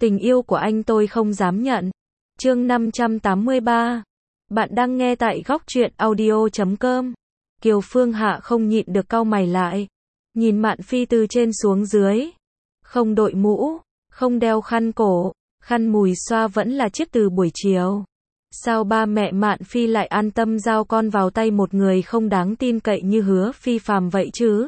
Tình yêu của anh tôi không dám nhận. Chương 583. Bạn đang nghe tại góc truyện audio.com. Kiều Phương Hạ không nhịn được cau mày lại. Nhìn Mạn Phi từ trên xuống dưới. Không đội mũ, không đeo khăn cổ, khăn mùi xoa vẫn là chiếc từ buổi chiều. Sao ba mẹ Mạn Phi lại an tâm giao con vào tay một người không đáng tin cậy như Hứa Phi Phàm vậy chứ?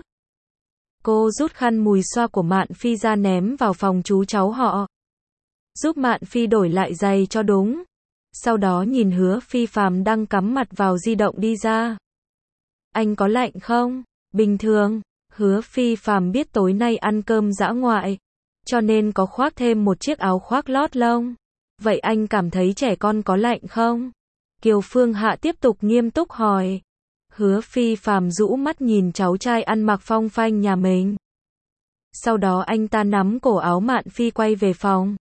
Cô rút khăn mùi xoa của Mạn Phi ra ném vào phòng chú cháu họ. Giúp Mạn Phi đổi lại giày cho đúng. Sau đó nhìn Hứa Phi Phàm đang cắm mặt vào di động đi ra. Anh có lạnh không? Bình thường. Hứa Phi Phàm biết tối nay ăn cơm dã ngoại, cho nên có khoác thêm một chiếc áo khoác lót lông. Vậy anh cảm thấy trẻ con có lạnh không? Kiều Phương Hạ tiếp tục nghiêm túc hỏi. Hứa Phi Phàm rũ mắt nhìn cháu trai ăn mặc phong phanh nhà mình. Sau đó anh ta nắm cổ áo Mạn Phi quay về phòng.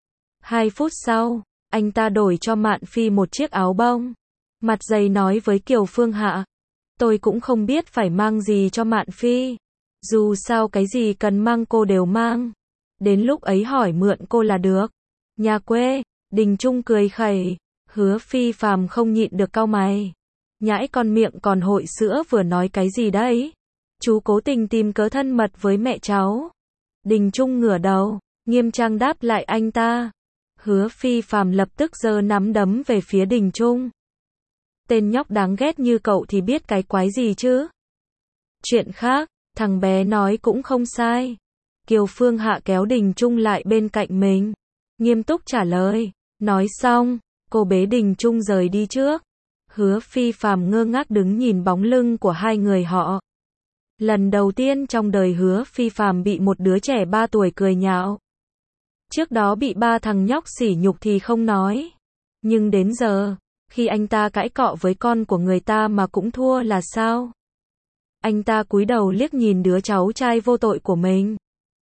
2 phút sau, anh ta đổi cho Mạn Phi một chiếc áo bông. Mặt dày nói với Kiều Phương Hạ. Tôi cũng không biết phải mang gì cho Mạn Phi. Dù sao cái gì cần mang cô đều mang. Đến lúc ấy hỏi mượn cô là được. Nhà quê, Đình Trung cười khẩy. Hứa Phi Phàm không nhịn được cau mày. Nhãi con miệng còn hội sữa vừa nói cái gì đấy? Chú cố tình tìm cớ thân mật với mẹ cháu. Đình Trung ngửa đầu, nghiêm trang đáp lại anh ta. Hứa Phi Phàm lập tức giơ nắm đấm về phía Đình Trung. Tên nhóc đáng ghét như cậu thì biết cái quái gì chứ? Chuyện khác, thằng bé nói cũng không sai. Kiều Phương Hạ kéo Đình Trung lại bên cạnh mình. Nghiêm túc trả lời. Nói xong, cô bế Đình Trung rời đi trước. Hứa Phi Phàm ngơ ngác đứng nhìn bóng lưng của hai người họ. Lần đầu tiên trong đời Hứa Phi Phàm bị một đứa trẻ 3 tuổi cười nhạo. Trước đó bị 3 thằng nhóc sỉ nhục thì không nói. Nhưng đến giờ, khi anh ta cãi cọ với con của người ta mà cũng thua là sao? Anh ta cúi đầu liếc nhìn đứa cháu trai vô tội của mình.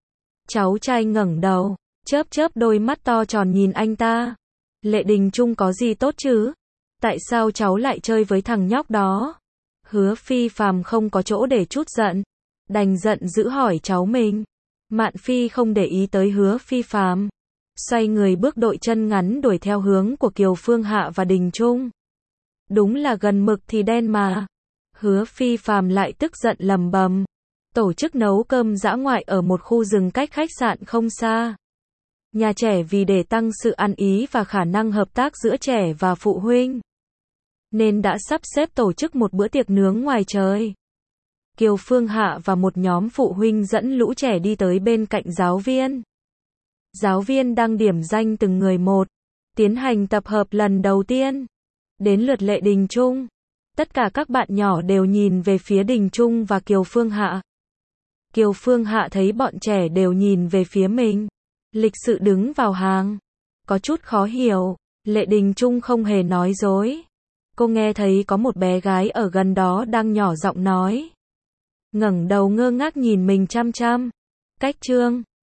Cháu trai ngẩng đầu, chớp chớp đôi mắt to tròn nhìn anh ta. Lệ Đình Trung có gì tốt chứ? Tại sao cháu lại chơi với thằng nhóc đó? Hứa Phi Phàm không có chỗ để trút giận, đành giận dữ hỏi cháu mình. Mạn Phi không để ý tới Hứa Phi Phàm, xoay người bước đội chân ngắn đuổi theo hướng của Kiều Phương Hạ và Đình Trung. Đúng là gần mực thì đen mà. Hứa Phi Phàm lại tức giận lầm bầm. Tổ chức nấu cơm dã ngoại ở một khu rừng cách khách sạn không xa. Nhà trẻ vì để tăng sự ăn ý và khả năng hợp tác giữa trẻ và phụ huynh, nên đã sắp xếp tổ chức một bữa tiệc nướng ngoài trời. Kiều Phương Hạ và một nhóm phụ huynh dẫn lũ trẻ đi tới bên cạnh giáo viên. Giáo viên đang điểm danh từng người một, tiến hành tập hợp lần đầu tiên. Đến lượt Lệ Đình Trung. Tất cả các bạn nhỏ đều nhìn về phía Đình Trung và Kiều Phương Hạ. Kiều Phương Hạ thấy bọn trẻ đều nhìn về phía mình, lịch sự đứng vào hàng. Có chút khó hiểu, Lệ Đình Trung không hề nói dối. Cô nghe thấy có một bé gái ở gần đó đang nhỏ giọng nói. Ngẩng đầu ngơ ngác nhìn mình chăm chăm. Cách chương